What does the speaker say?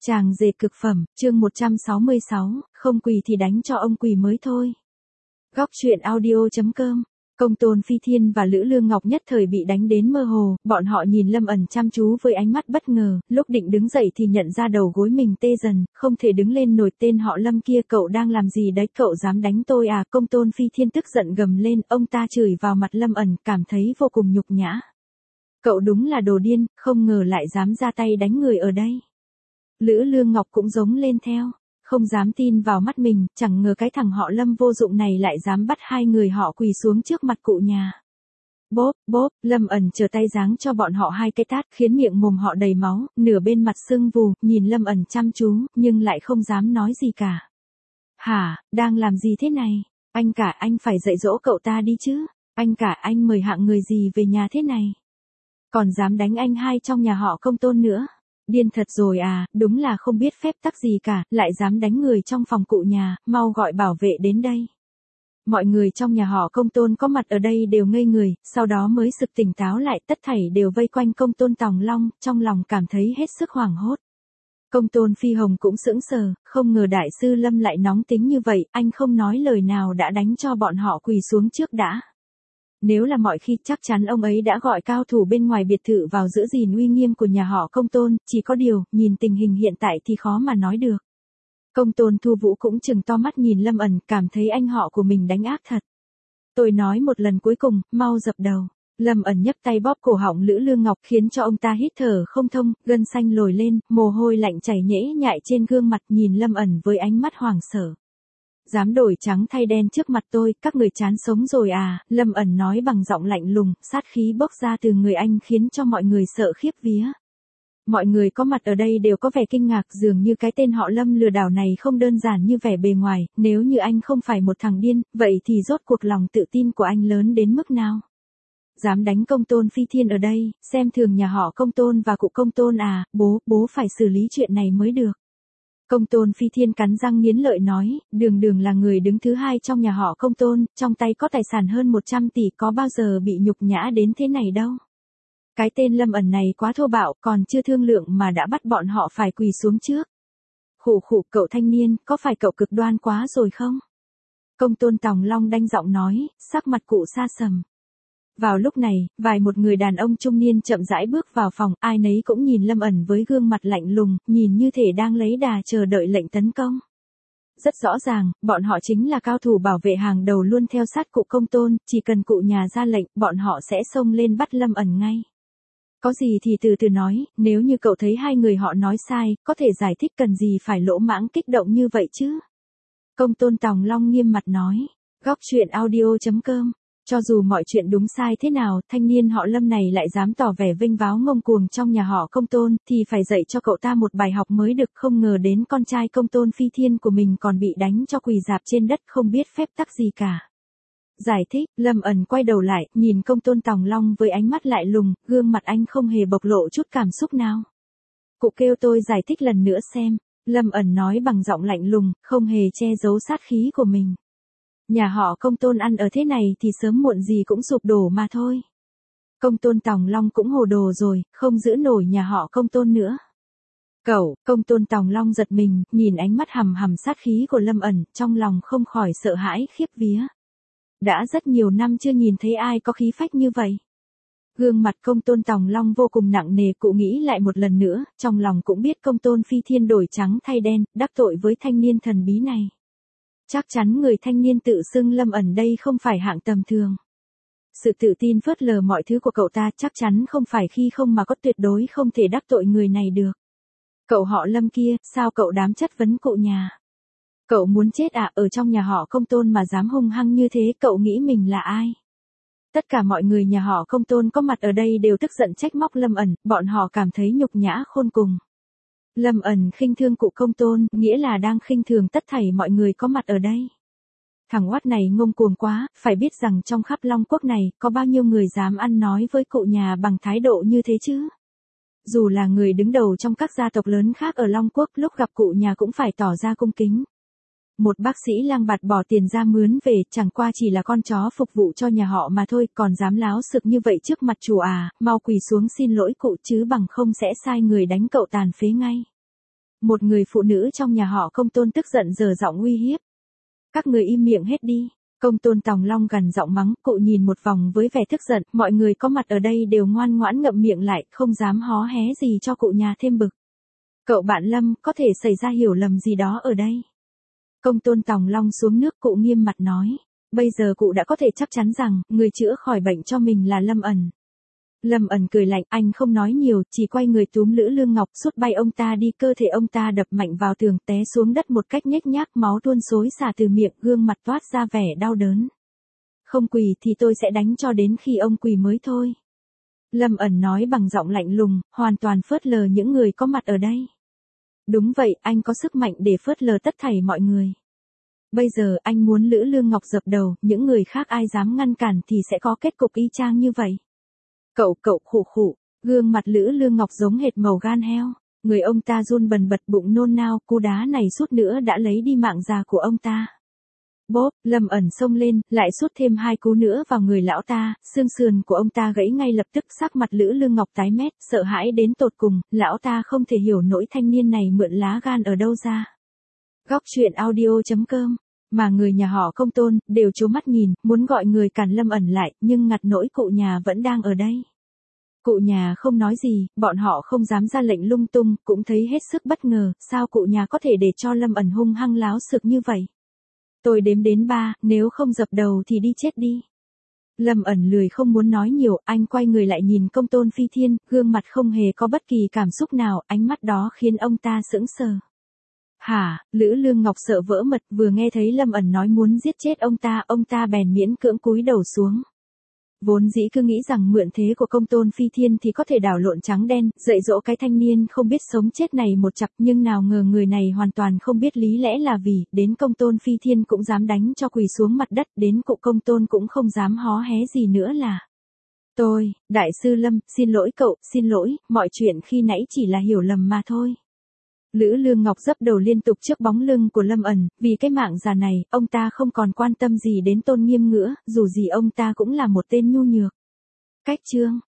Chàng dệt cực phẩm, chương 166, không quỳ thì đánh cho ông quỳ mới thôi. Góc truyện audio.com. Công Tôn Phi Thiên và Lữ Lương Ngọc nhất thời bị đánh đến mơ hồ, bọn họ nhìn Lâm ẩn chăm chú với ánh mắt bất ngờ, lúc định đứng dậy thì nhận ra đầu gối mình tê dần, không thể đứng lên nổi. Tên họ Lâm kia, cậu đang làm gì đấy, cậu dám đánh tôi à? Công Tôn Phi Thiên tức giận gầm lên, ông ta chửi vào mặt Lâm ẩn, cảm thấy vô cùng nhục nhã. Cậu đúng là đồ điên, không ngờ lại dám ra tay đánh người ở đây. Lữ Lương Ngọc cũng giống lên theo, không dám tin vào mắt mình, chẳng ngờ cái thằng họ Lâm vô dụng này lại dám bắt hai người họ quỳ xuống trước mặt cụ nhà. Bốp, bốp, Lâm ẩn trở tay giáng cho bọn họ hai cái tát, khiến miệng mồm họ đầy máu, nửa bên mặt sưng vù, nhìn Lâm ẩn chăm chú, nhưng lại không dám nói gì cả. Hả, đang làm gì thế này? Anh cả, anh phải dạy dỗ cậu ta đi chứ. Anh cả, anh mời hạng người gì về nhà thế này? Còn dám đánh anh hai trong nhà họ Công Tôn nữa. Điên thật rồi à, đúng là không biết phép tắc gì cả, lại dám đánh người trong phòng cụ nhà, mau gọi bảo vệ đến đây. Mọi người trong nhà họ Công Tôn có mặt ở đây đều ngây người, sau đó mới sực tỉnh táo lại, tất thảy đều vây quanh Công Tôn Tòng Long, trong lòng cảm thấy hết sức hoảng hốt. Công Tôn Phi Hồng cũng sững sờ, không ngờ đại sư Lâm lại nóng tính như vậy, anh không nói lời nào đã đánh cho bọn họ quỳ xuống trước đã. Nếu là mọi khi chắc chắn ông ấy đã gọi cao thủ bên ngoài biệt thự vào giữ gìn uy nghiêm của nhà họ Công Tôn, chỉ có điều, nhìn tình hình hiện tại thì khó mà nói được. Công Tôn Thu Vũ cũng trừng to mắt nhìn Lâm ẩn, cảm thấy anh họ của mình đánh ác thật. Tôi nói một lần cuối cùng, mau dập đầu. Lâm ẩn nhấc tay bóp cổ họng Lữ Lương Ngọc khiến cho ông ta hít thở không thông, gân xanh lồi lên, mồ hôi lạnh chảy nhễ nhại trên gương mặt, nhìn Lâm ẩn với ánh mắt hoảng sợ. Dám đổi trắng thay đen trước mặt tôi, các người chán sống rồi à? Lâm ẩn nói bằng giọng lạnh lùng, sát khí bốc ra từ người anh khiến cho mọi người sợ khiếp vía. Mọi người có mặt ở đây đều có vẻ kinh ngạc, dường như cái tên họ Lâm lừa đảo này không đơn giản như vẻ bề ngoài, nếu như anh không phải một thằng điên, vậy thì rốt cuộc lòng tự tin của anh lớn đến mức nào? Dám đánh Công Tôn Phi Thiên ở đây, xem thường nhà họ Công Tôn và cụ Công Tôn à? Bố phải xử lý chuyện này mới được. Công Tôn Phi Thiên cắn răng nghiến lợi nói, đường là người đứng thứ hai trong nhà họ Công Tôn, trong tay có tài sản hơn 100 tỷ, có bao giờ bị nhục nhã đến thế này đâu. Cái tên Lâm ẩn này quá thô bạo, còn chưa thương lượng mà đã bắt bọn họ phải quỳ xuống trước. Khụ, cậu thanh niên, có phải cậu cực đoan quá rồi không? Công Tôn Tòng Long đanh giọng nói, sắc mặt cụ sa sầm. Vào lúc này, một người đàn ông trung niên chậm rãi bước vào phòng, ai nấy cũng nhìn Lâm ẩn với gương mặt lạnh lùng, nhìn như thể đang lấy đà chờ đợi lệnh tấn công. Rất rõ ràng, bọn họ chính là cao thủ bảo vệ hàng đầu luôn theo sát cụ Công Tôn, chỉ cần cụ nhà ra lệnh, bọn họ sẽ xông lên bắt Lâm ẩn ngay. Có gì thì từ từ nói, nếu như cậu thấy hai người họ nói sai, có thể giải thích, cần gì phải lỗ mãng kích động như vậy chứ? Công Tôn Tòng Long nghiêm mặt nói. Góc truyện audio.com. Cho dù mọi chuyện đúng sai thế nào, thanh niên họ Lâm này lại dám tỏ vẻ vênh váo ngông cuồng trong nhà họ Công Tôn, thì phải dạy cho cậu ta một bài học mới được. Không ngờ đến con trai Công Tôn Phi Thiên của mình còn bị đánh cho quỳ rạp trên đất, không biết phép tắc gì cả. Giải thích, Lâm ẩn quay đầu lại, nhìn Công Tôn Tòng Long với ánh mắt lạnh lùng, gương mặt anh không hề bộc lộ chút cảm xúc nào. Cụ kêu tôi giải thích lần nữa xem. Lâm ẩn nói bằng giọng lạnh lùng, không hề che giấu sát khí của mình. Nhà họ Công Tôn ăn ở thế này thì sớm muộn gì cũng sụp đổ mà thôi. Công Tôn Tòng Long cũng hồ đồ rồi, không giữ nổi nhà họ Công Tôn nữa. Công Tôn Tòng Long giật mình, nhìn ánh mắt hằm hằm sát khí của Lâm ẩn, trong lòng không khỏi sợ hãi khiếp vía. Đã rất nhiều năm chưa nhìn thấy ai có khí phách như vậy. Gương mặt Công Tôn Tòng Long vô cùng nặng nề, cụ nghĩ lại một lần nữa, trong lòng cũng biết Công Tôn Phi Thiên đổi trắng thay đen, đắc tội với thanh niên thần bí này. Chắc chắn người thanh niên tự xưng Lâm ẩn đây không phải hạng tầm thường. Sự tự tin phớt lờ mọi thứ của cậu ta chắc chắn không phải khi không mà có, tuyệt đối không thể đắc tội người này được. Cậu họ Lâm kia, sao cậu dám chất vấn cụ nhà? Cậu muốn chết à? Ở trong nhà họ Công Tôn mà dám hung hăng như thế, cậu nghĩ mình là ai? Tất cả mọi người nhà họ Công Tôn có mặt ở đây đều tức giận trách móc Lâm ẩn, bọn họ cảm thấy nhục nhã khôn cùng. Lâm ẩn khinh thương cụ Công Tôn, nghĩa là đang khinh thường tất thảy mọi người có mặt ở đây. Thằng oát này ngông cuồng quá, phải biết rằng trong khắp Long Quốc này, có bao nhiêu người dám ăn nói với cụ nhà bằng thái độ như thế chứ? Dù là người đứng đầu trong các gia tộc lớn khác ở Long Quốc, lúc gặp cụ nhà cũng phải tỏ ra cung kính. Một bác sĩ lang bạt bỏ tiền ra mướn về, chẳng qua chỉ là con chó phục vụ cho nhà họ mà thôi, còn dám láo xực như vậy trước mặt chủ à? Mau quỳ xuống xin lỗi cụ chứ bằng không sẽ sai người đánh cậu tàn phế ngay. Một người phụ nữ trong nhà họ Công Tôn tức giận giở giọng uy hiếp. Các người im miệng hết đi. Công Tôn Tòng Long gằn giọng mắng, cụ nhìn một vòng với vẻ tức giận, mọi người có mặt ở đây đều ngoan ngoãn ngậm miệng lại, không dám hó hé gì cho cụ nhà thêm bực. Cậu bạn Lâm, có thể xảy ra hiểu lầm gì đó ở đây. Công Tôn Tòng Long xuống nước, cụ nghiêm mặt nói. Bây giờ cụ đã có thể chắc chắn rằng, người chữa khỏi bệnh cho mình là Lâm ẩn. Lâm ẩn cười lạnh, anh không nói nhiều, chỉ quay người túm Lữ Lương Ngọc sút bay ông ta đi, cơ thể ông ta đập mạnh vào tường, té xuống đất một cách nhếch nhác, máu tuôn xối xả từ miệng, gương mặt toát ra vẻ đau đớn. Không quỳ thì tôi sẽ đánh cho đến khi ông quỳ mới thôi. Lâm ẩn nói bằng giọng lạnh lùng, hoàn toàn phớt lờ những người có mặt ở đây. Đúng vậy, anh có sức mạnh để phớt lờ tất thảy mọi người. Bây giờ anh muốn Lữ Lương Ngọc dập đầu, những người khác ai dám ngăn cản thì sẽ có kết cục y chang như vậy. Cậu khụ khụ, gương mặt Lữ Lương Ngọc giống hệt màu gan heo. Người ông ta run bần bật, bụng nôn nao, cú đá này sút nữa đã lấy đi mạng già của ông ta. Bốp, Lâm ẩn xông lên, lại sút thêm 2 cú nữa vào người lão ta, xương sườn của ông ta gãy ngay lập tức, sắc mặt Lữ Lương Ngọc tái mét, sợ hãi đến tột cùng, lão ta không thể hiểu nổi thanh niên này mượn lá gan ở đâu ra. Góc truyện audio.com. Mà người nhà họ Công Tôn đều trố mắt nhìn, muốn gọi người cản Lâm ẩn lại, nhưng ngặt nỗi cụ nhà vẫn đang ở đây. Cụ nhà không nói gì, bọn họ không dám ra lệnh lung tung, cũng thấy hết sức bất ngờ, sao cụ nhà có thể để cho Lâm ẩn hung hăng láo xược như vậy. Tôi đếm đến 3, nếu không dập đầu thì đi chết đi. Lâm ẩn lười không muốn nói nhiều, anh quay người lại nhìn Công Tôn Phi Thiên, gương mặt không hề có bất kỳ cảm xúc nào, ánh mắt đó khiến ông ta sững sờ. Hả, Lữ Lương Ngọc sợ vỡ mật, vừa nghe thấy Lâm ẩn nói muốn giết chết ông ta bèn miễn cưỡng cúi đầu xuống. Vốn dĩ cứ nghĩ rằng mượn thế của Công Tôn Phi Thiên thì có thể đảo lộn trắng đen, dạy dỗ cái thanh niên không biết sống chết này một chặp, nhưng nào ngờ người này hoàn toàn không biết lý lẽ là vì, đến Công Tôn Phi Thiên cũng dám đánh cho quỳ xuống mặt đất, đến cụ Công Tôn cũng không dám hó hé gì nữa là. Đại sư Lâm, xin lỗi cậu, xin lỗi, mọi chuyện khi nãy chỉ là hiểu lầm mà thôi. Lữ Lương Ngọc dấp đầu liên tục trước bóng lưng của Lâm ẩn, vì cái mạng già này, ông ta không còn quan tâm gì đến tôn nghiêm nữa, dù gì ông ta cũng là một tên nhu nhược. Cách chương